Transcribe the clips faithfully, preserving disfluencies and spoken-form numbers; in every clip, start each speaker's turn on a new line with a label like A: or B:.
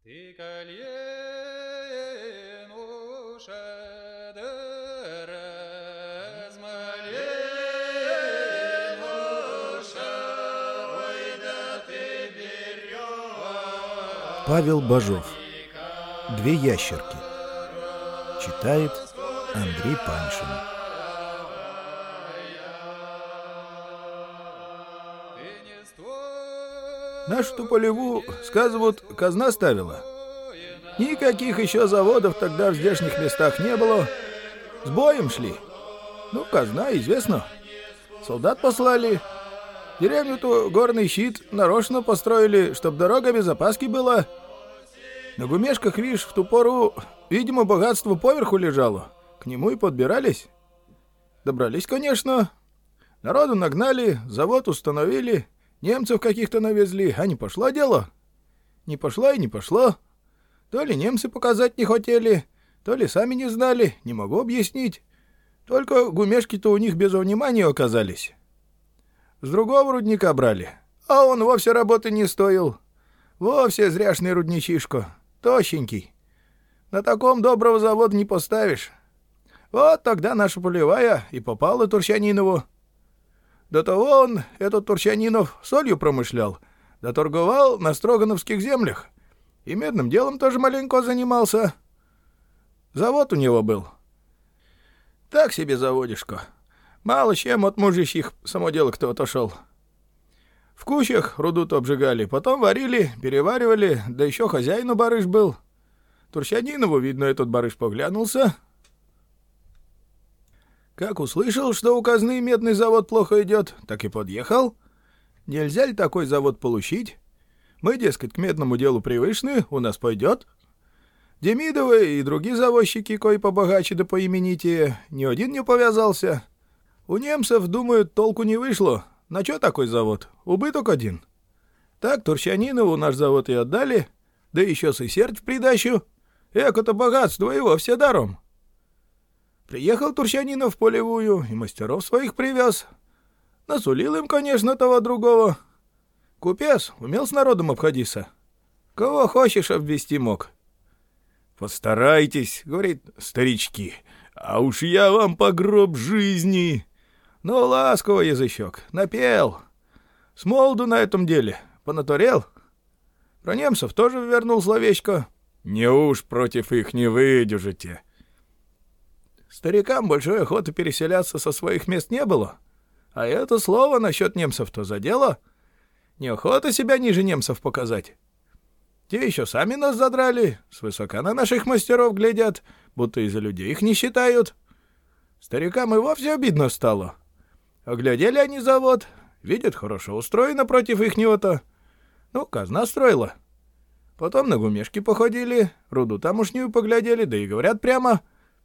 A: Павел Бажов. Две ящерки. Читает Андрей Паншин. Нашу-то полеву, сказывают, казна ставила. Никаких еще заводов тогда в здешних местах не было. С боем шли. Ну, казна, известно. Солдат послали. Деревню-то горный щит нарочно построили, чтоб дорога без опаски была. На гумешках, видишь, в ту пору, видимо, богатство поверху лежало. К нему и подбирались. Добрались, конечно. Народу нагнали, завод установили, немцев каких-то навезли, а не пошло дело. Не пошло и не пошло. То ли немцы показать не хотели, то ли сами не знали, не могу объяснить. Только гумешки-то у них без внимания оказались. С другого рудника брали, а он вовсе работы не стоил. Вовсе зряшный рудничишко, тощенький. На таком доброго завода не поставишь. Вот тогда наша полевая и попала Турчанинову. До того он, этот Турчанинов, солью промышлял, да торговал на строгановских землях. И медным делом тоже маленько занимался. Завод у него был. Так себе заводишко. Мало чем от мужичьих само дело кто отошел. В кущах руду-то обжигали, потом варили, переваривали, да еще хозяину барыш был. Турчанинову, видно, этот барыш поглянулся. Как услышал, что у казны медный завод плохо идет, так и подъехал. Нельзя ли такой завод получить? Мы, дескать, к медному делу привычны, у нас пойдет. Демидовы и другие заводчики, кои побогаче да поименитее, ни один не повязался. У немцев, думают, толку не вышло. На чё такой завод? Убыток один. Так Турчанинову наш завод и отдали, да еще сысерть в придачу. Эко-то богатство его все даром. Приехал Турчанинов в полевую и мастеров своих привез. Насулил им, конечно, того другого. Купец умел с народом обходиться. Кого хочешь обвести мог. «Постарайтесь, — говорит, — старички, а уж я вам по гроб жизни». Ну, ласково язычок, напел. С молоду на этом деле, понатурел. Про немцев тоже вернул словечко. Не уж против их не выдержите. Старикам большой охоты переселяться со своих мест не было. А это слово насчет немцев-то задело. Неохота себя ниже немцев показать. Те еще сами нас задрали, свысока на наших мастеров глядят, будто из-за людей их не считают. Старикам и вовсе обидно стало. Оглядели они завод, видят, хорошо устроено против ихнего-то. Ну, казна строила. Потом на гумешки походили, руду тамошнюю поглядели, да и говорят прямо: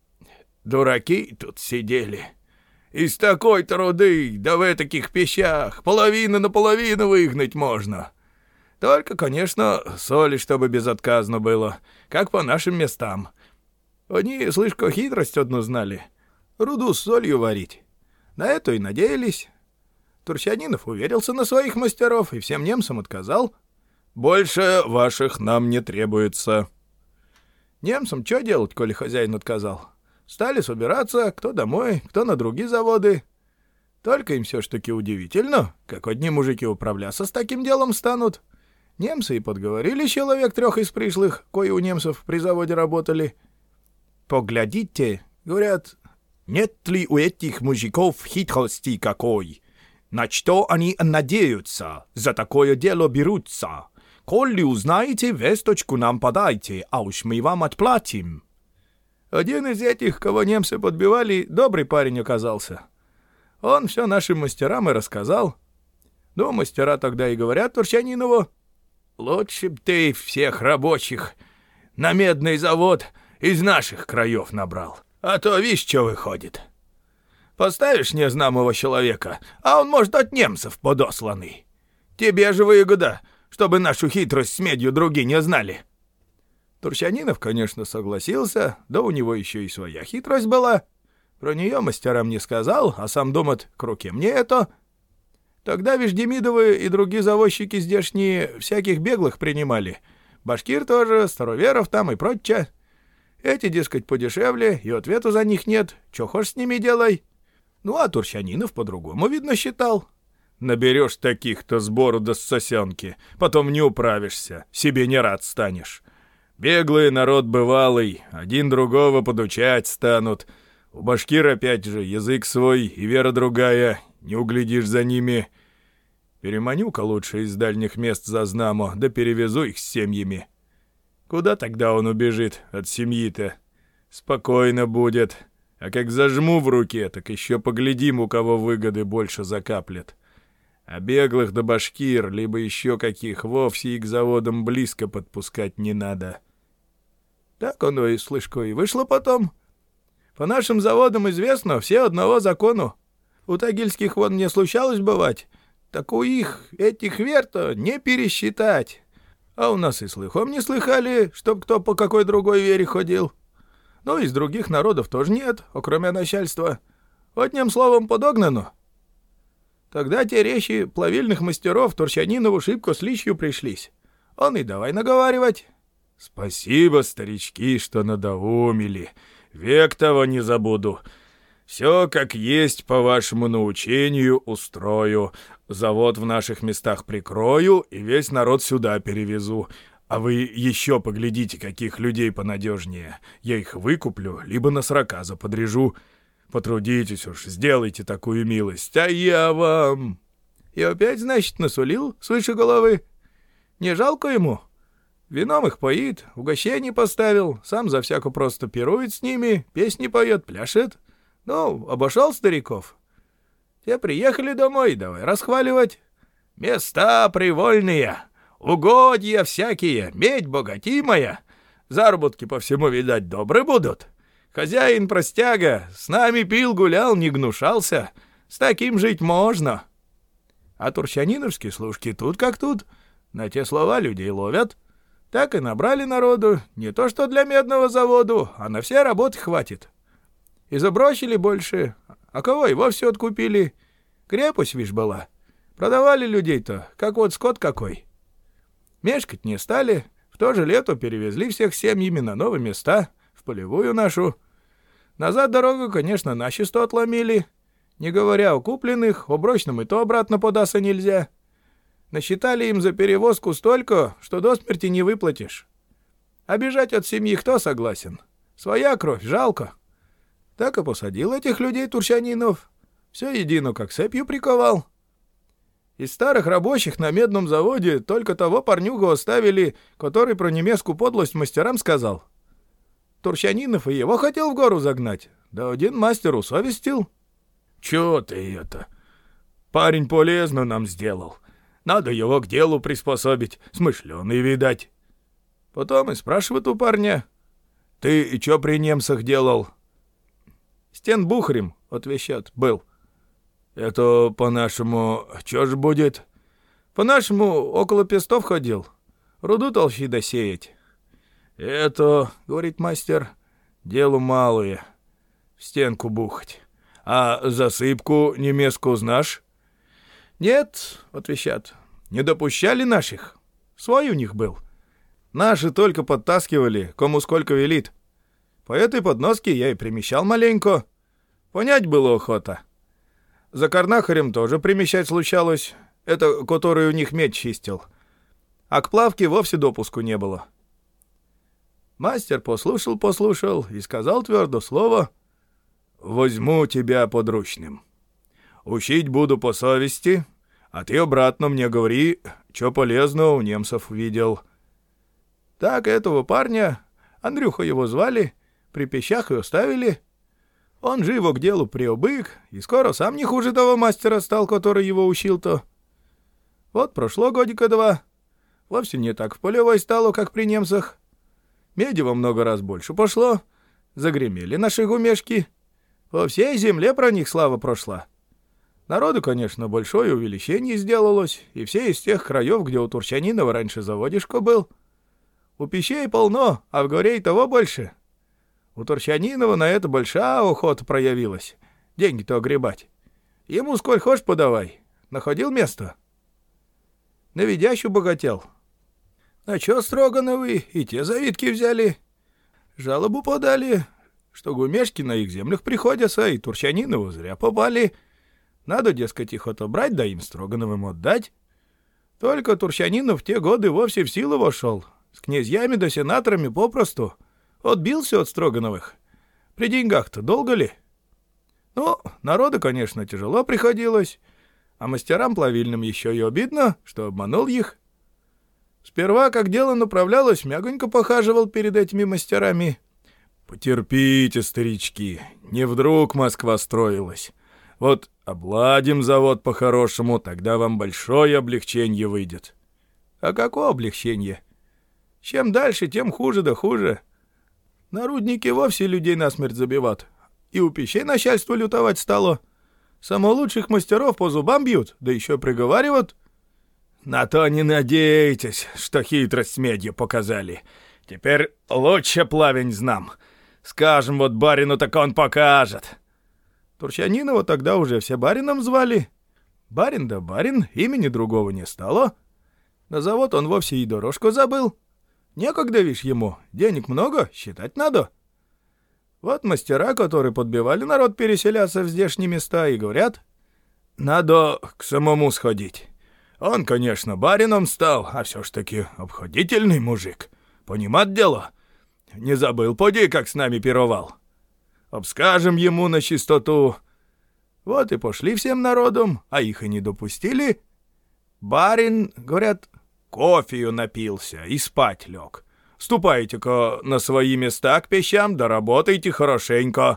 A: дураки тут сидели. Из такой-то руды, да в таких пещах, половину на половину выгнать можно. Только, конечно, соли, чтобы безотказно было, как по нашим местам. Они, слышь-ка, хитрость одну знали — руду с солью варить. На это и надеялись. Турчанинов уверился на своих мастеров и всем немцам отказал. «Больше ваших нам не требуется». Немцам что делать, коли хозяин отказал? Стали собираться, кто домой, кто на другие заводы. Только им все ж таки удивительно, как одни мужики управляться с таким делом станут. Немцы и подговорили человек трех из пришлых, кои у немцев при заводе работали. «Поглядите, — говорят, — нет ли у этих мужиков хитрости какой? На что они надеются, за такое дело берутся? Коли узнаете, весточку нам подайте, а уж мы вам отплатим». Один из этих, кого немцы подбивали, добрый парень оказался. Он все нашим мастерам и рассказал. Ну, мастера тогда и говорят Турчанинову: «Лучше б ты всех рабочих на медный завод из наших краев набрал. А то, видишь, что выходит. Поставишь незнакомого человека, а он, может, от немцев подосланный. Тебе же выгода, чтобы нашу хитрость с медью другие не знали». Турчанинов, конечно, согласился, да у него еще и своя хитрость была. Про нее мастерам не сказал, а сам думает, к руке мне это. Тогда, вишь, Демидовы и другие заводчики здешние всяких беглых принимали. Башкир тоже, староверов там и прочее. Эти, дескать, подешевле, и ответа за них нет. Чё хочешь с ними делай. Ну, а Турчанинов по-другому, видно, считал. Наберешь таких-то сбору до сосенки, потом не управишься, себе не рад станешь. Беглый народ бывалый, один другого подучать станут. У башкир опять же язык свой и вера другая, не углядишь за ними. Переманю-ка лучше из дальних мест за знамо, да перевезу их с семьями. Куда тогда он убежит от семьи-то? Спокойно будет. А как зажму в руке, так еще поглядим, у кого выгоды больше закаплет. А беглых до башкир, либо еще каких, вовсе и к заводам близко подпускать не надо. Так оно и, слышко, и вышло потом. По нашим заводам известно, все одного закону. У тагильских вон не случалось бывать, так у их, этих вер-то, не пересчитать. А у нас и слыхом не слыхали, чтоб кто по какой другой вере ходил. Ну, из других народов тоже нет, окроме начальства. Одним словом подогнано. Тогда те речи плавильных мастеров Турчанинову шибко с личью пришлись. Он и давай наговаривать. Спасибо, старички, что надоумили. Век того не забуду. Все как есть по вашему научению устрою. Завод в наших местах прикрою и весь народ сюда перевезу. А вы еще поглядите, каких людей понадежнее. Я их выкуплю, либо на сроказа подрежу. Потрудитесь уж, сделайте такую милость, а я вам... И опять, значит, насулил свыше головы. Не жалко ему? Вином их поит, угощение поставил, сам за всяко просто пирует с ними, песни поет, пляшет. Ну, обошел стариков. Те приехали домой, давай расхваливать. Места привольные, угодья всякие, медь богатимая. Заработки по всему, видать, добры будут. Хозяин простяга, с нами пил, гулял, не гнушался. С таким жить можно. А турчаниновские служки тут как тут. На те слова людей ловят. Так и набрали народу, не то что для медного заводу, а на все работы хватит. И забросили больше, а кого и вовсе откупили. Крепость, вишь, была. Продавали людей-то, как вот скот какой. Мешкать не стали, в то же лето перевезли всех семьями на новые места, в полевую нашу. Назад дорогу, конечно, начисто отломили. Не говоря о купленных, о брочном и то обратно податься нельзя. Насчитали им за перевозку столько, что до смерти не выплатишь. А бежать от семьи кто согласен? Своя кровь, жалко. Так и посадил этих людей Турчанинов. Все едино, как цепью приковал. Из старых рабочих на медном заводе только того парнюгу оставили, который про немецкую подлость мастерам сказал. Турчанинов и его хотел в гору загнать, да один мастер усовестил. Чё ты это? Парень полезно нам сделал. Надо его к делу приспособить, смышленый, видать. Потом и спрашивают у парня. Ты чё при немцах делал? Стенбухарем, отвечат, был. Это по-нашему чё ж будет? По-нашему около пестов ходил. Руду толщи досеять. Это, говорит мастер, дело малое. В стенку бухать. А засыпку немецкую знаешь? Нет, отвечат, не допущали наших. Свой у них был. Наши только подтаскивали, кому сколько велит. По этой подноске я и примещал маленько. Понять было охота. За карнахарем тоже примещать случалось. Это который у них медь чистил. А к плавке вовсе допуску не было. Мастер послушал-послушал и сказал твердо слово: «Возьму тебя подручным. Учить буду по совести, а ты обратно мне говори, что полезно у немцев видел». Так этого парня, Андрюха его звали, при пещах и оставили. Он живо к делу приобык, и скоро сам не хуже того мастера стал, который его учил-то. Вот прошло годика два. Вовсе не так в полевой стало, как при немцах. Меди во много раз больше пошло. Загремели наши гумешки. По всей земле про них слава прошла. Народу, конечно, большое увеличение сделалось, и все из тех краев, где у Турчанинова раньше заводишко был. У пещей полно, а в горе и того больше. У Турчанинова на это большая охота проявилась. Деньги-то огребать. Ему сколь хочешь подавай. Находил место? Навидящу богател. А чё Строгановы и те завидки взяли? Жалобу подали, что гумешки на их землях приходятся, и Турчанинову зря попали. Надо, дескать, их отобрать, да им Строгановым отдать. Только Турчанинов в те годы вовсе в силу вошел. С князьями да сенаторами попросту. Отбился от Строгановых. При деньгах-то долго ли? Ну, народу, конечно, тяжело приходилось. А мастерам плавильным еще и обидно, что обманул их. Сперва, как дело направлялось, мягонько похаживал перед этими мастерами. Потерпите, старички, не вдруг Москва строилась. Вот обладим завод по-хорошему, тогда вам большое облегчение выйдет. А какое облегчение? Чем дальше, тем хуже да хуже. На руднике вовсе людей насмерть забиват. И у печей начальство лютовать стало. Само лучших мастеров по зубам бьют, да еще приговаривают. На то не надейтесь, что хитрость медью показали. Теперь лучше плавень знам. Скажем вот барину, так он покажет. Турчанинова тогда уже все барином звали. Барин да барин, имени другого не стало. На завод он вовсе и дорожку забыл. Некогда, вишь, ему, денег много, считать надо. Вот мастера, которые подбивали народ переселяться в здешние места, и говорят, надо к самому сходить. Он, конечно, барином стал, а все ж таки обходительный мужик. Понимать дело? Не забыл, поди, как с нами пировал. Обскажем ему на чистоту. Вот и пошли всем народом, а их и не допустили. Барин, говорят, кофею напился и спать лег. Ступайте-ка на свои места к пещам, да работайте хорошенько.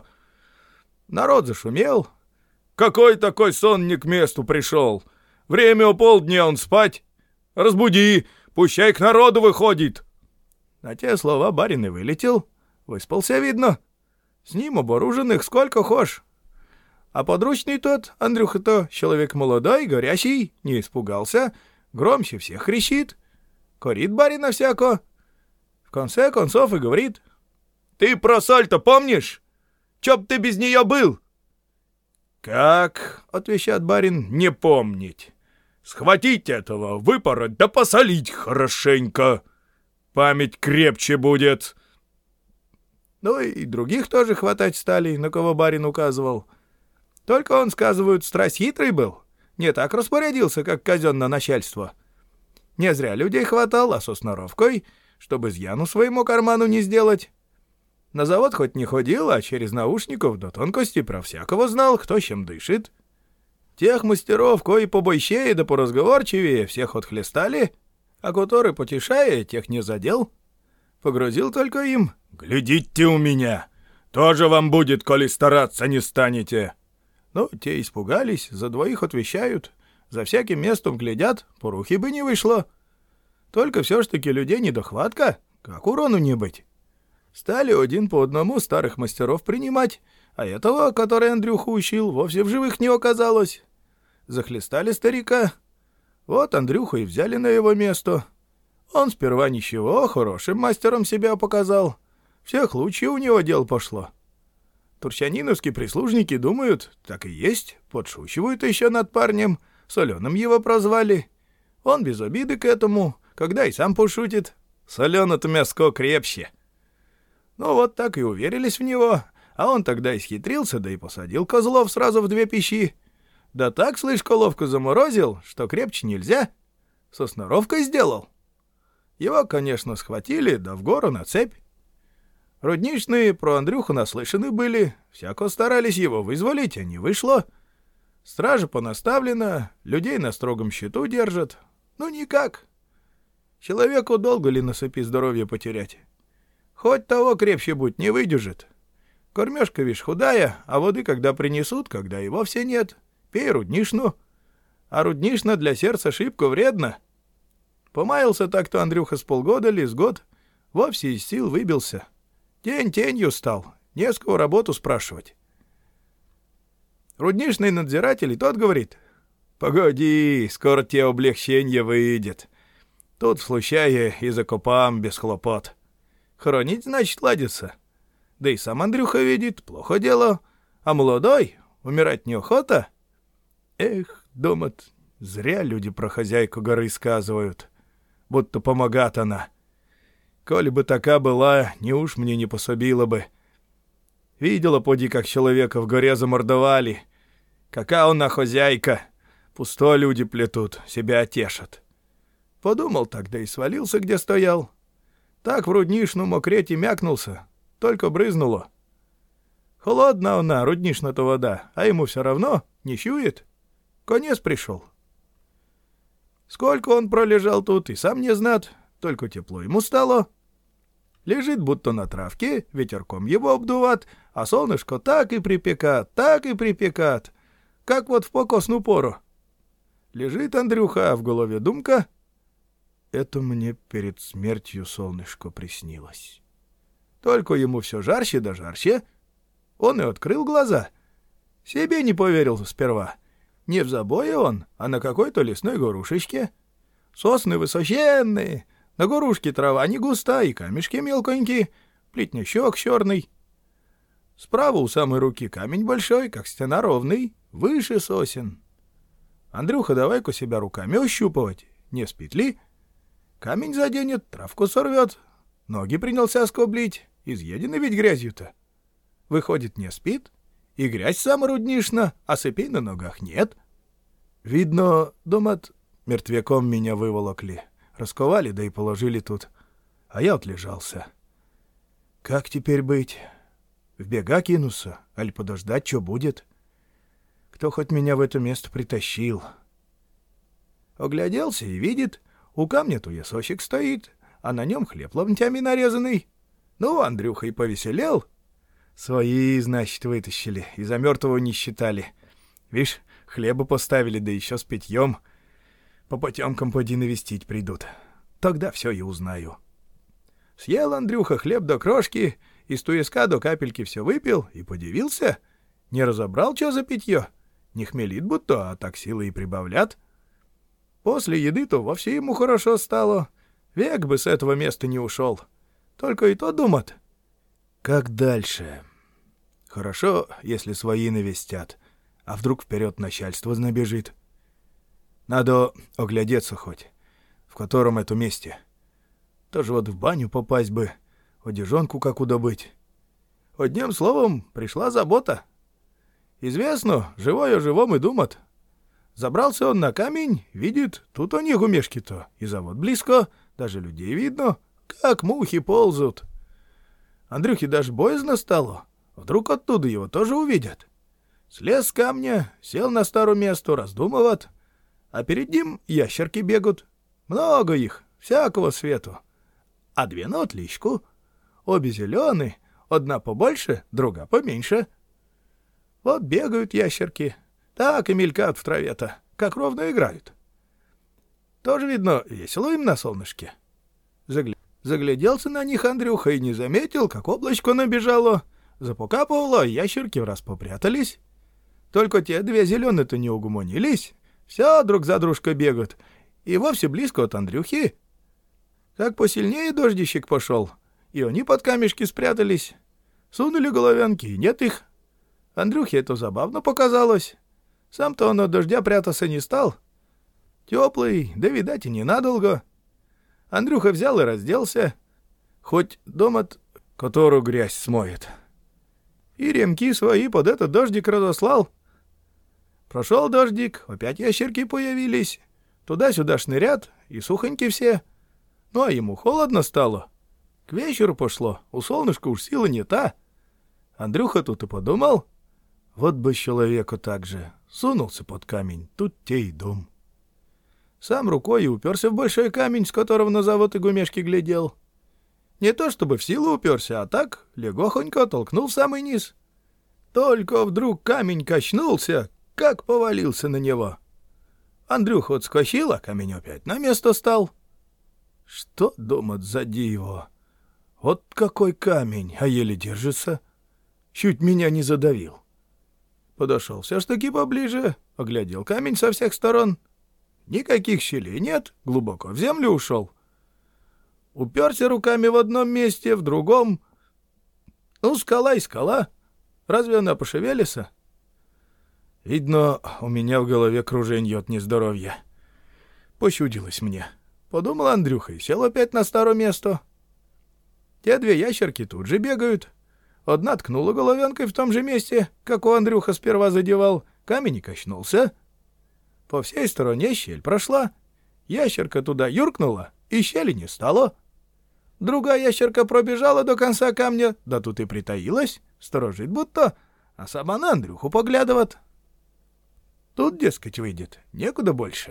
A: Народ зашумел. Какой такой сон не к месту пришел? Время у полдня он спать. Разбуди, пущай к народу выходит. На те слова барин и вылетел. Выспался, видно. С ним оборуженных сколько хошь. А подручный тот, Андрюха-то, человек молодой, горячий, не испугался, громче всех кричит. Корит барина всяко. В конце концов и говорит: «Ты про соль-то помнишь? Чё б ты без нее был?» «Как?» — отвечает барин, — «не помнить. Схватить этого, выпороть да посолить хорошенько. Память крепче будет». Ну и других тоже хватать стали, на кого барин указывал. Только он, сказывают, страсть хитрый был. Не так распорядился, как казенное начальство. Не зря людей хватал, а со сноровкой, чтобы изъяну своему карману не сделать. На завод хоть не ходил, а через наушников до тонкости про всякого знал, кто чем дышит. Тех мастеров, кои побойщее да поразговорчивее, всех отхлестали, а который, потешая, тех не задел. Погрозил только им: «Глядите у меня! Тоже вам будет, коли стараться не станете!» Ну, те испугались, за двоих отвечают, за всяким местом глядят, порухи бы не вышло. Только все ж таки людей недохватка, как урону не быть. Стали один по одному старых мастеров принимать, а этого, который Андрюху учил, вовсе в живых не оказалось. Захлестали старика. Вот Андрюху и взяли на его место. Он сперва ничего, хорошим мастером себя показал. Всех лучше у него дел пошло. Турчаниновские прислужники думают, так и есть, подшучивают еще над парнем, Соленым его прозвали. Он без обиды к этому, когда и сам пошутит. Солено-то мяско крепче. Ну вот так и уверились в него, а он тогда исхитрился, да и посадил козлов сразу в две пищи. Да так, слышь, ловко заморозил, что крепче нельзя. Со сноровкой сделал. Его, конечно, схватили, да в гору на цепь. Рудничные про Андрюху наслышаны были, всяко старались его вызволить, а не вышло. Стража понаставлена, людей на строгом счету держат. Ну никак. Человеку долго ли на цепи здоровье потерять? Хоть того крепче будь, не выдержит. Кормежка, вишь, худая, а воды когда принесут, когда и вовсе нет. Пей руднишну. А руднишна для сердца шибко вредна. Помаялся так-то Андрюха с полгода ли, с год, вовсе из сил выбился. Тень тенью стал, не с кого работу спрашивать. Рудничный надзиратель и тот говорит: «Погоди, скоро тебе облегчение выйдет. Тут, случае, и закопам без хлопот. Хоронить, значит, ладится. Да и сам Андрюха видит, плохо дело. А молодой, умирать неохота». Эх, думат, зря люди про хозяйку горы сказывают. будто помогает она. Коли бы така была, не уж мне не пособила бы. Видела, поди, как человека в горе замордовали. Какая она хозяйка. Пусто люди плетут, себя тешат. Подумал тогда и свалился, где стоял. Так в руднишну мокреть и мякнулся, только брызнуло. Холодна она, руднишна-то вода, а ему все равно не чует. Конец пришел. Сколько он пролежал тут, и сам не знат, только тепло ему стало. Лежит будто на травке, ветерком его обдуват, а солнышко так и припекат, так и припекат, как вот в покосную пору. Лежит Андрюха, а в голове думка: это мне перед смертью солнышко приснилось. Только ему все жарче да жарче. Он и открыл глаза. Себе не поверил сперва. Не в забое он, а на какой-то лесной горушечке. Сосны высоченные, на горушке трава не густая и камешки мелконькие, плетнячок черный. Справа у самой руки камень большой, как стена ровный, выше сосен. Андрюха, давай-ка себя руками ощупывать, не спит ли? Камень заденет, травку сорвет, ноги принялся скоблить, изъедены ведь грязью-то. Выходит, не спит, и грязь сам руднишна, а сыпей на ногах нет. Видно, думат, мертвяком меня выволокли, расковали, да и положили тут, а я отлежался. Как теперь быть? В бега кинуться, аль подождать, что будет? Кто хоть меня в это место притащил? Огляделся и видит, у камня туесочек стоит, а на нем хлеб ломтями нарезанный. Ну, Андрюха и повеселел. Свои, значит, вытащили, и за мертвого не считали. Вишь, хлеба поставили, да еще с питьем. По потемкам поди навестить придут. Тогда все и узнаю. Съел Андрюха хлеб до крошки, из туеска до капельки все выпил и подивился. Не разобрал, что за питье. Не хмелит будто, а так силы и прибавлят. После еды-то вовсе ему хорошо стало. Век бы с этого места не ушел. Только и то думат. Как дальше? Хорошо, если свои навестят, а вдруг вперед начальство набежит. Надо оглядеться хоть, в котором это месте. Тоже вот в баню попасть бы, одежонку как удобыть. Одним словом, пришла забота. Известно, живой о живом и думат. Забрался он на камень, видит, тут у них умешки-то, и завод близко, даже людей видно, как мухи ползут. Андрюхе даже боязно стало. Вдруг оттуда его тоже увидят. Слез с камня, сел на старое место, раздумывает. А перед ним ящерки бегут. Много их, всякого свету. А две на отличку. Обе зеленые, одна побольше, другая поменьше. Вот бегают ящерки. Так и мелькают в траве-то, как ровно играют. Тоже, видно, весело им на солнышке. Загля... Загляделся на них Андрюха и не заметил, как облачко набежало. Запокапывало, а ящерки враз попрятались. Только те две зеленые-то не угомонились. Все друг за дружкой бегают. И вовсе близко от Андрюхи. Как посильнее дождищик пошел, и они под камешки спрятались. Сунули головянки, и нет их. Андрюхе это забавно показалось. Сам-то он от дождя прятаться не стал. Теплый, да, видать, и ненадолго. Андрюха взял и разделся. Хоть дома-то, которую грязь смоет. И ремки свои под этот дождик разослал. Прошел дождик, опять ящерки появились. Туда-сюда шнырят, и сухоньки все. Ну, а ему холодно стало. К вечеру пошло, у солнышка уж сила не та. Андрюха тут и подумал, вот бы человеку так же. Сунулся под камень, тут те и дом. Сам рукой и уперся в большой камень, с которого на завод и гумешки глядел. Не то чтобы в силу уперся, а так легохонько толкнул в самый низ. Только вдруг камень качнулся, как повалился на него. Андрюха отскочил, а камень опять на место стал. Что думать, зади его? Вот какой камень, а еле держится. Чуть меня не задавил. Подошел все ж таки поближе, оглядел камень со всех сторон. Никаких щелей нет, глубоко в землю ушел. Уперся руками в одном месте, в другом. Ну, скала и скала. Разве она пошевелится? Видно, у меня в голове круженье от нездоровья. Пощудилось мне. Подумал Андрюха и сел опять на старое место. Те две ящерки тут же бегают. Одна ткнула головенкой в том же месте, как у Андрюха сперва задевал. Камень и качнулся. По всей стороне щель прошла. Ящерка туда юркнула, и щели не стало. Другая ящерка пробежала до конца камня, да тут и притаилась, сторожит будто, а сама на Андрюху поглядывает. Тут, дескать, выйдет, некуда больше.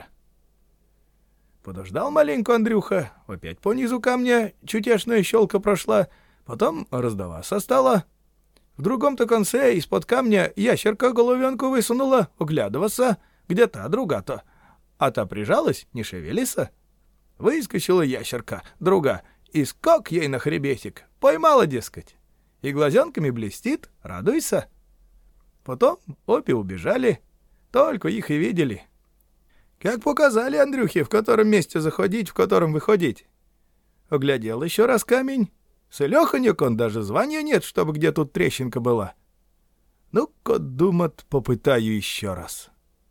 A: Подождал маленько Андрюха, опять по низу камня чутешная щелка прошла, потом раздаваться стала. В другом-то конце из-под камня ящерка головенку высунула, оглядываться, где та друга-то. А та прижалась, не шевелится. Выскочила ящерка, друга, и скок ей на хребетик, поймала, дескать. И глазенками блестит, радуйся. Потом обе убежали, только их и видели. Как показали Андрюхе, в котором месте заходить, в котором выходить. Оглядел еще раз камень. Целеханек он, даже звания нет, чтобы где тут трещинка была. Ну-ка, думат, попытаю еще раз.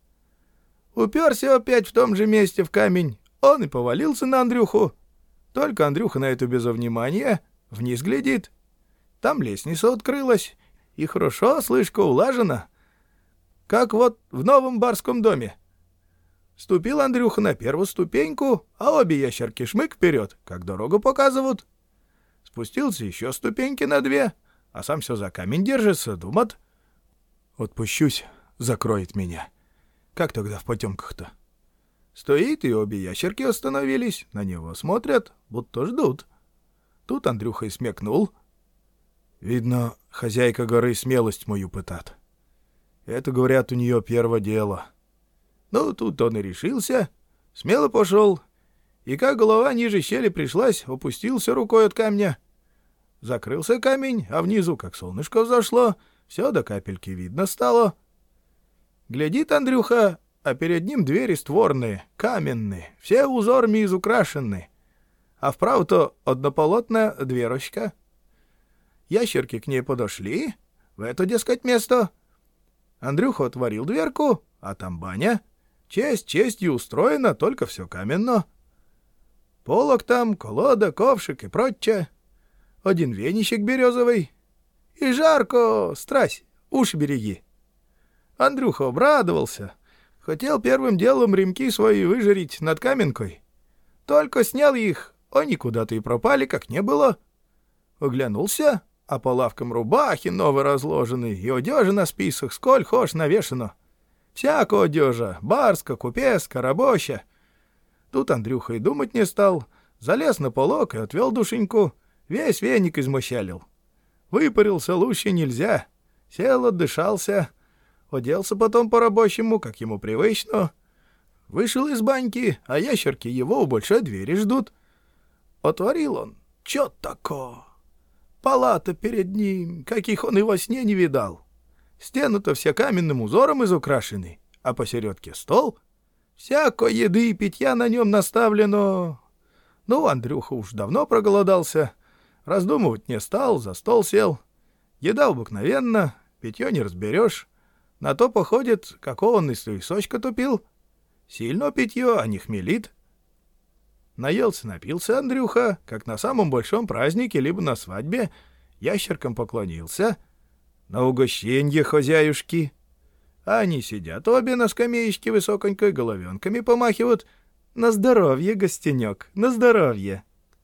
A: Уперся опять в том же месте в камень. Он и повалился на Андрюху. Только Андрюха на это без внимания вниз глядит. Там лестница открылась, и хорошо слышка улажена, как вот в новом барском доме. Ступил Андрюха на первую ступеньку, а обе ящерки шмык вперед, как дорогу показывают. Спустился еще ступеньки на две, а сам все за камень держится, думает. Отпущусь, закроет меня. Как тогда в потемках-то? Стоит, и обе ящерки остановились, на него смотрят, будто ждут. Тут Андрюха и смекнул. Видно, хозяйка горы смелость мою пытат. Это, говорят, у нее первое дело. Ну, тут он и решился, смело пошел, и как голова ниже щели пришлась, опустился рукой от камня. Закрылся камень, а внизу, как солнышко взошло, все до капельки видно стало. Глядит Андрюха, а перед ним двери створные, каменные, все узорами изукрашены, а вправо-то однополотная дверочка. Ящерки к ней подошли, в это, дескать, место. Андрюха отворил дверку, а там баня. Честь честью устроена, только все каменно. Полок там, колода, ковшик и прочее. Один веничек березовый. И жарко, страсть, уши береги. Андрюха обрадовался. Хотел первым делом ремки свои выжарить над каменкой. Только снял их, они куда-то и пропали, как не было. Оглянулся, а по лавкам рубахи новые разложены, и одежа на списах, сколь хошь навешано. Всякая одежа, барска, купецка, рабочая. Тут Андрюха и думать не стал, залез на полок и отвел душеньку, весь веник измощалил. Выпарился лучше нельзя, сел, отдышался, оделся потом по-рабочему, как ему привычно. Вышел из баньки, а ящерки его у большой двери ждут. Отворил он, чё такое? Палата перед ним, каких он и во сне не видал. Стены-то все каменным узором изукрашены, а посередке стол. Всякой еды и питья на нем наставлено. Ну, Андрюха уж давно проголодался. Раздумывать не стал, за стол сел. Еда обыкновенна, питье не разберешь. На то походит, какого он из лесочка тупил. Сильно питье, а не хмелит. Наелся, напился Андрюха, как на самом большом празднике, либо на свадьбе, ящеркам поклонился. На угощенье, хозяюшки. А они сидят обе на скамеечке высоконькой, головенками помахивают. На здоровье, гостенек, на здоровье.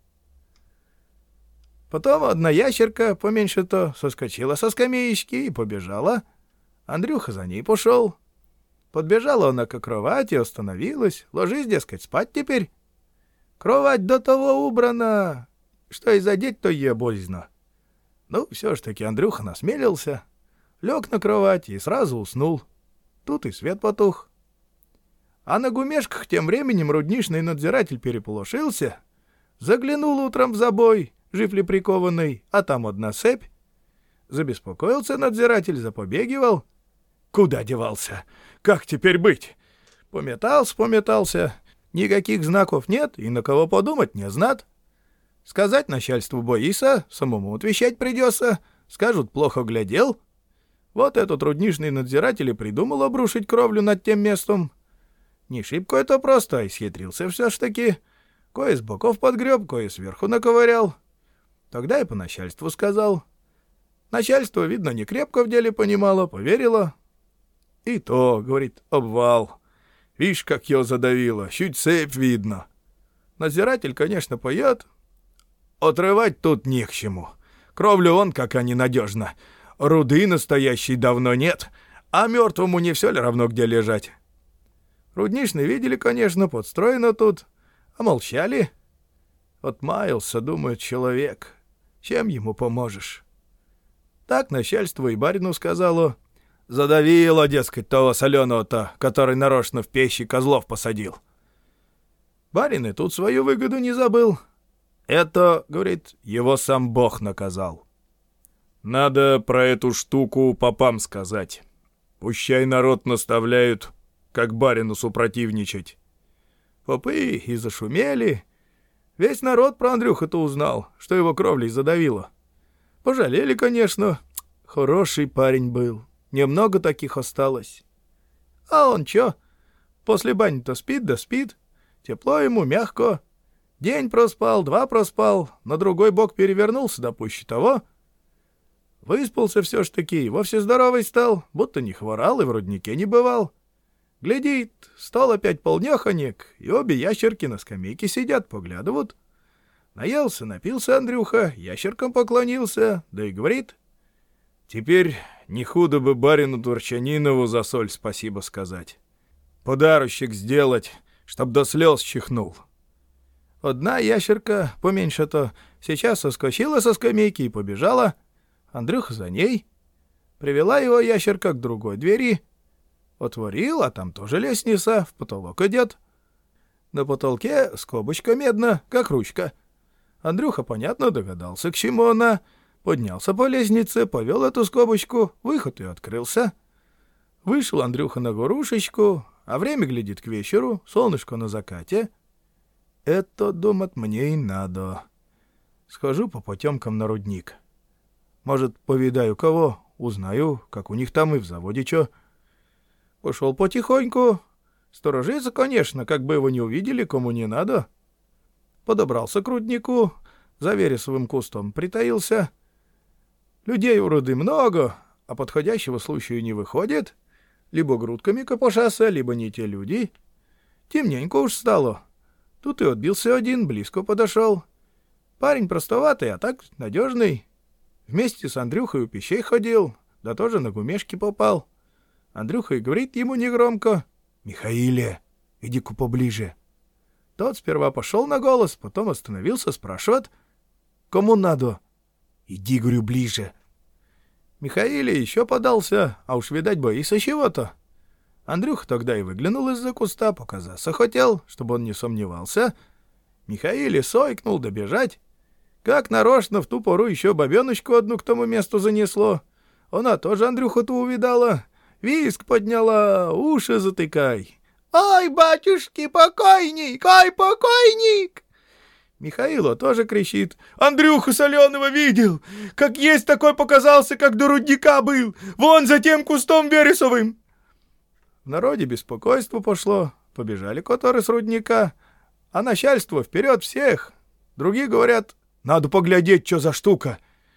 A: Потом одна ящерка, поменьше-то, соскочила со скамеечки и побежала. Андрюха за ней пошел. Подбежала она к кровати, остановилась. Ложись, дескать, спать теперь. Кровать до того убрана, что и задеть, то ей боязно. Ну, все ж таки Андрюха насмелился, лег на кровать и сразу уснул. Тут и свет потух. А на гумешках тем временем рудничный надзиратель переполошился, заглянул утром в забой, жив ли прикованный, а там одна цепь. Забеспокоился надзиратель, запобегивал. Куда девался? Как теперь быть? Пометался, пометался. Никаких знаков нет, и на кого подумать не знат. Сказать начальству боится, самому отвечать придется. Скажут, плохо глядел. Вот этот рудничный надзиратель и придумал обрушить кровлю над тем местом. Не шибко это просто, исхитрился все ж таки. Кое с боков подгреб, кое сверху наковырял. Тогда и по начальству сказал. Начальство, видно, не крепко в деле понимало, поверило. И то, говорит, обвал. Вишь, как его задавило, чуть цепь видно. Надзиратель, конечно, поет. Отрывать тут не к чему. Кровля вон какая ненадежна. Руды настоящей давно нет, а мертвому не все ли равно, где лежать. Рудничные видели, конечно, подстроено тут, а молчали. Отмаялся, думает человек. Чем ему поможешь? Так начальство и барину сказало. Задавило, дескать, того соленого-то, который нарочно в пещи козлов посадил. Барин и тут свою выгоду не забыл. Это, говорит, его сам Бог наказал. Надо про эту штуку попам сказать. Пущай народ наставляют, как барину супротивничать. Попы и зашумели. Весь народ про Андрюха-то узнал, что его кровлей задавило. Пожалели, конечно. Хороший парень был. Немного таких осталось. А он чё? После бани-то спит да спит. Тепло ему, мягко. День проспал, два проспал, на другой бок перевернулся, да пуще того. Выспался все ж таки, вовсе здоровый стал, будто не хворал и в руднике не бывал. Глядит, стол опять полнёхонек, и обе ящерки на скамейке сидят, поглядывают. Наелся, напился Андрюха, ящеркам поклонился, да и говорит: «Теперь не худо бы барину Турчанинову за соль спасибо сказать. Подарочек сделать, чтоб до слез чихнул». Одна ящерка, поменьше-то, сейчас соскочила со скамейки и побежала. Андрюха за ней. Привела его ящерка к другой двери. Отворил, а там тоже лестница, в потолок идет. На потолке скобочка медна, как ручка. Андрюха, понятно, догадался, к чему она. Поднялся по лестнице, повел эту скобочку, выход и открылся. Вышел Андрюха на горушечку, а время глядит к вечеру, солнышко на закате. Это, думать, мне и надо. Схожу по потемкам на рудник. Может, повидаю кого, узнаю, как у них там и в заводе чё. Пошел потихоньку. Сторожиться, конечно, как бы его не увидели, кому не надо. Подобрался к руднику, за вересовым кустом притаился. Людей у руды много, а подходящего случая не выходит. Либо грудками копошатся, либо не те люди. Темненько уж стало. Тут и отбился один, близко подошел. Парень простоватый, а так надежный. Вместе с Андрюхой у пещей ходил, да тоже на гумешки попал. Андрюха и говорит ему негромко: «Михаиле, иди-ка поближе». Тот сперва пошел на голос, потом остановился, спрашивает: «Кому надо?» «Иди, говорю, ближе». Михаиле еще подался, а уж, видать, боится чего-то. Андрюха тогда и выглянул из-за куста, показаться хотел, чтобы он не сомневался. Михаиле сойкнул добежать. Как нарочно в ту пору еще бабеночку одну к тому месту занесло. Она тоже Андрюху-то увидала. Виск подняла, уши затыкай. «Ай, батюшки, покойник! Ай, покойник!» Михаило тоже кричит: «Андрюху соленого видел! Как есть такой показался, как до рудника был! Вон за тем кустом вересовым!» В народе беспокойство пошло, побежали которые с рудника, а начальство вперед всех. Другие говорят: «Надо поглядеть, что за штука».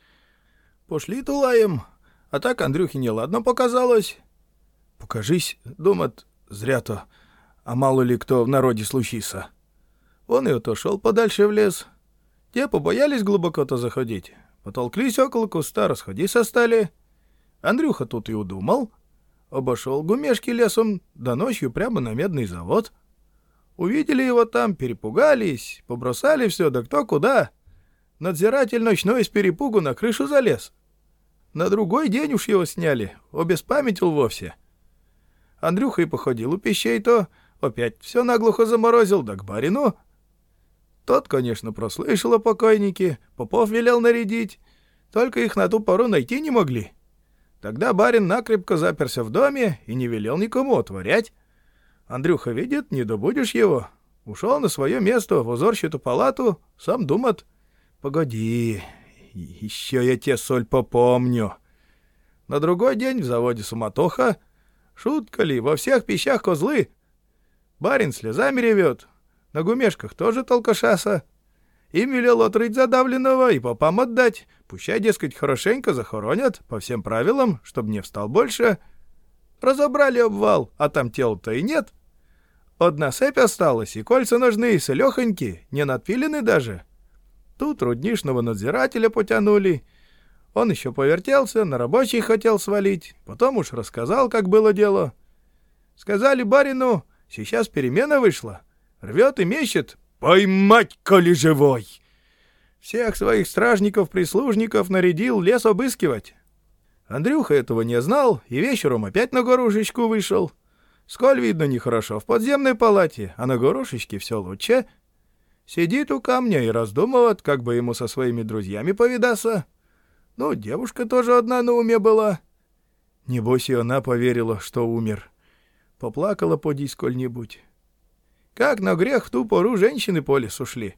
A: Пошли тулаем, а так Андрюхе неладно показалось. Покажись, думат, зря-то, а мало ли кто в народе случится. Он и отошел подальше в лес. Те побоялись глубоко-то заходить, потолклись около куста, расходиться стали. Андрюха тут и удумал. Обошел гумешки лесом, да ночью прямо на медный завод. Увидели его там, перепугались, побросали все, да кто куда. Надзиратель ночной с перепугу на крышу залез. На другой день уж его сняли, обеспамятил вовсе. Андрюха и походил у пещей-то, опять все наглухо заморозил, да к барину. Тот, конечно, прослышал о покойнике, попов велел нарядить, только их на ту пору найти не могли. Тогда барин накрепко заперся в доме и не велел никому отворять. Андрюха видит, не добудешь его. Ушел на свое место в узорчатую палату, сам думает: «Погоди, еще я те соль попомню». На другой день в заводе суматоха. Шутка ли, во всех пищах козлы. Барин слезами ревет. На гумешках тоже толкашаса. Им велел отрыть задавленного и попам отдать. Пущай, дескать, хорошенько захоронят, по всем правилам, чтоб не встал больше. Разобрали обвал, а там тела-то и нет. Одна цепь осталась, и кольца нужны, целехоньки, не надпилены даже. Тут руднишного надзирателя потянули. Он еще повертелся, на рабочий хотел свалить. Потом уж рассказал, как было дело. Сказали барину, сейчас перемена вышла. Рвет и мещет. Поймать, коли живой! Всех своих стражников-прислужников нарядил лес обыскивать. Андрюха этого не знал и вечером опять на горушечку вышел. Сколь видно нехорошо в подземной палате, а на горушечке все лучше. Сидит у камня и раздумывает, как бы ему со своими друзьями повидаться. Ну, девушка тоже одна на уме была. Небось и она поверила, что умер. Поплакала поди сколь-нибудь. Как на грех в ту пору женщины по лесу шли.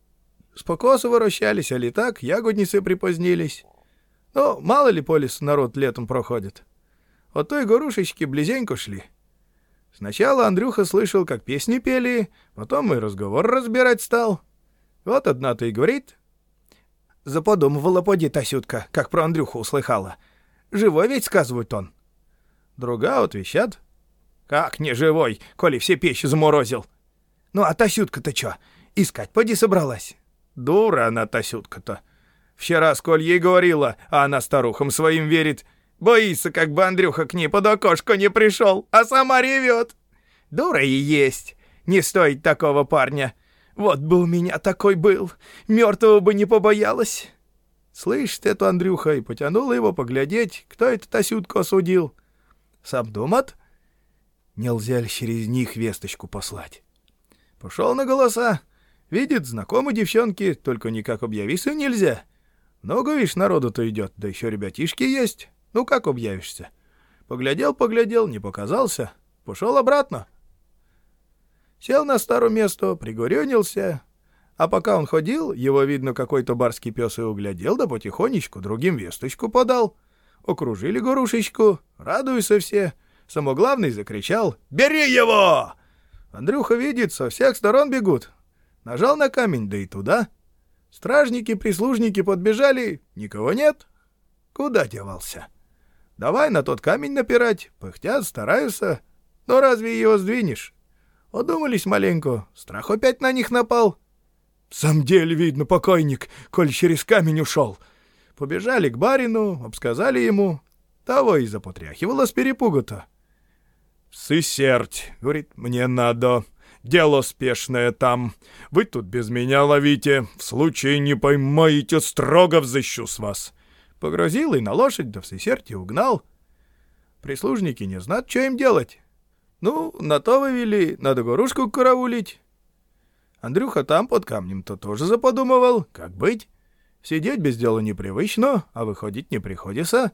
A: С покоса ворощались, а ли так, ягодницы припозднились. Ну, мало ли по лесу народ летом проходит. От той горушечки близенько шли. Сначала Андрюха слышал, как песни пели, потом и разговор разбирать стал. Вот одна-то и говорит. Заподумывала поди Тасютка, как про Андрюху услыхала. Живой ведь, сказывает он. Друга отвечат. Как не живой, коли все печи заморозил? Ну, а Тасютка-то чё, искать поди собралась? Дура она, Тасютка-то. Вчера, сколь ей говорила, а она старухам своим верит. Боится, как бы Андрюха к ней под окошко не пришел, а сама ревет. Дура и есть, не стоит такого парня. Вот бы у меня такой был, мертвого бы не побоялась. Слышит эту Андрюха и потянула его поглядеть, кто это Тасютку осудил. Сам думает, нельзя ли через них весточку послать. Пошел на голоса, видит, знакомые девчонки, только никак объявиться нельзя. Много, видишь, народу-то идет, да еще ребятишки есть. Ну, как объявишься? Поглядел-поглядел, не показался. Пошел обратно. Сел на старое место, пригорюнился. А пока он ходил, его, видно, какой-то барский пес и углядел, да потихонечку другим весточку подал. Окружили горушечку, радуются все. Самоглавный закричал: «Бери его!» Андрюха видит, со всех сторон бегут. Нажал на камень, да и туда. Стражники-прислужники подбежали, никого нет. Куда девался? Давай на тот камень напирать, пыхтят, стараются. Но разве его сдвинешь? Одумались маленько, страх опять на них напал. В самом деле, видно, покойник, коль через камень ушел. Побежали к барину, обсказали ему. Того и запотряхивало с перепугу-то. «Сысерть, — говорит, — мне надо. Дело спешное там. Вы тут без меня ловите. В случае не поймаете, строго взыщу с вас». Погрозил и на лошадь, да в сысерти угнал. Прислужники не знают, что им делать. Ну, на то вывели, надо горушку караулить. Андрюха там под камнем-то тоже заподумывал, как быть. Сидеть без дела непривычно, а выходить не приходится.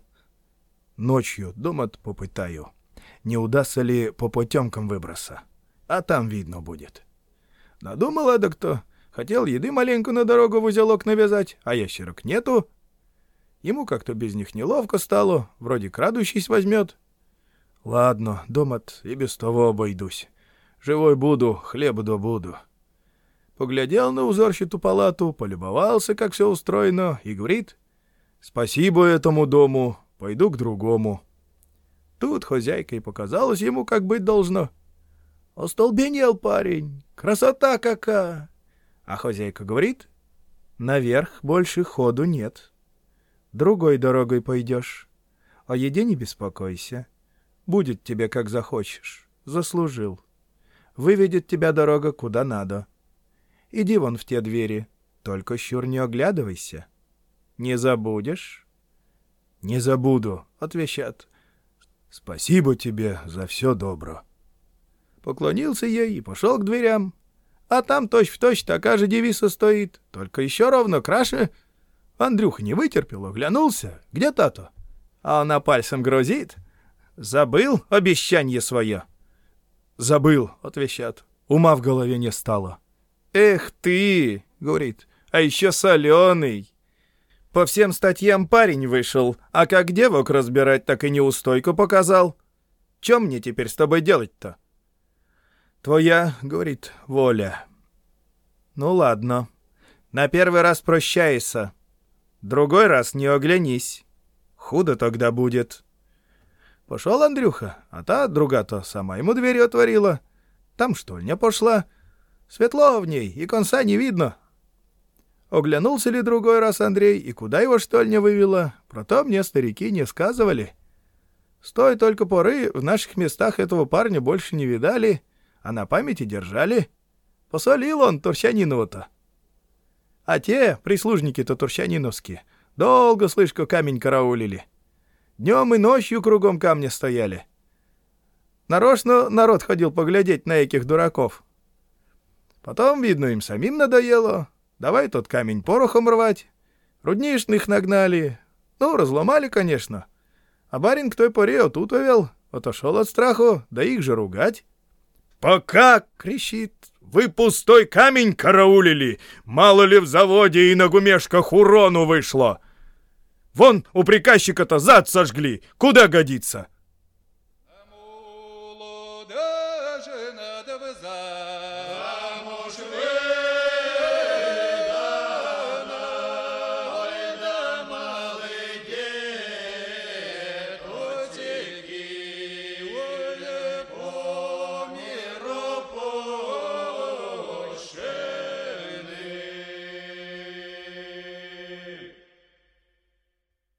A: Ночью, думать, попытаю. Не удастся ли по потемкам выбраться. А там видно будет. Надумала, да кто. Хотел еды маленько на дорогу в узелок навязать, а ящерок нету. Ему как-то без них неловко стало, вроде крадущийся возьмет. Ладно, дома-то и без того обойдусь. Живой буду, хлеба добуду. Поглядел на узорчатую палату, полюбовался, как все устроено, и говорит: «Спасибо этому дому, пойду к другому». Тут хозяйка и показалось ему, как быть должно. Остолбенел парень, красота какая! А хозяйка говорит: «Наверх больше ходу нет. Другой дорогой пойдешь. О еде не беспокойся. Будет тебе, как захочешь. Заслужил. Выведет тебя дорога куда надо. Иди вон в те двери, только щур не оглядывайся. Не забудешь?» «Не забуду», — отвечат. «Спасибо тебе за все добро». Поклонился ей и пошел к дверям. А там точь-в-точь такая же девица стоит, только еще ровно краше. Андрюха не вытерпел, оглянулся. Где та-то? А она пальцем грозит. «Забыл обещание свое?» «Забыл», — отвечат. Ума в голове не стало. «Эх ты!» — говорит. «А еще соленый!» По всем статьям парень вышел, а как девок разбирать, так и неустойку показал. Чем мне теперь с тобой делать-то? «Твоя, — говорит, — воля. Ну ладно. На первый раз прощайся. Другой раз не оглянись. Худо тогда будет. Пошел Андрюха, а та друга-то сама ему дверь отворила. Там штольня пошла. Светло в ней, и конца не видно. Оглянулся ли другой раз Андрей, и куда его штольня вывела, про то мне старики не сказывали. С той только поры в наших местах этого парня больше не видали, а на памяти держали. Посолил он Турчанинову-то. А те, прислужники-то турчаниновские, долго, слышко, камень караулили. Днем и ночью кругом камня стояли. Нарочно народ ходил поглядеть на этих дураков. Потом, видно, им самим надоело. Давай тот камень порохом рвать. Руднишных нагнали. Ну, разломали, конечно. А барин к той поре тут увел, отошел от страху, да их же ругать. «Пока!» — кричит. «Вы пустой камень караулили! Мало ли в заводе и на гумешках урону вышло! Вон у приказчика-то зад сожгли! Куда годится?»
B: Замуж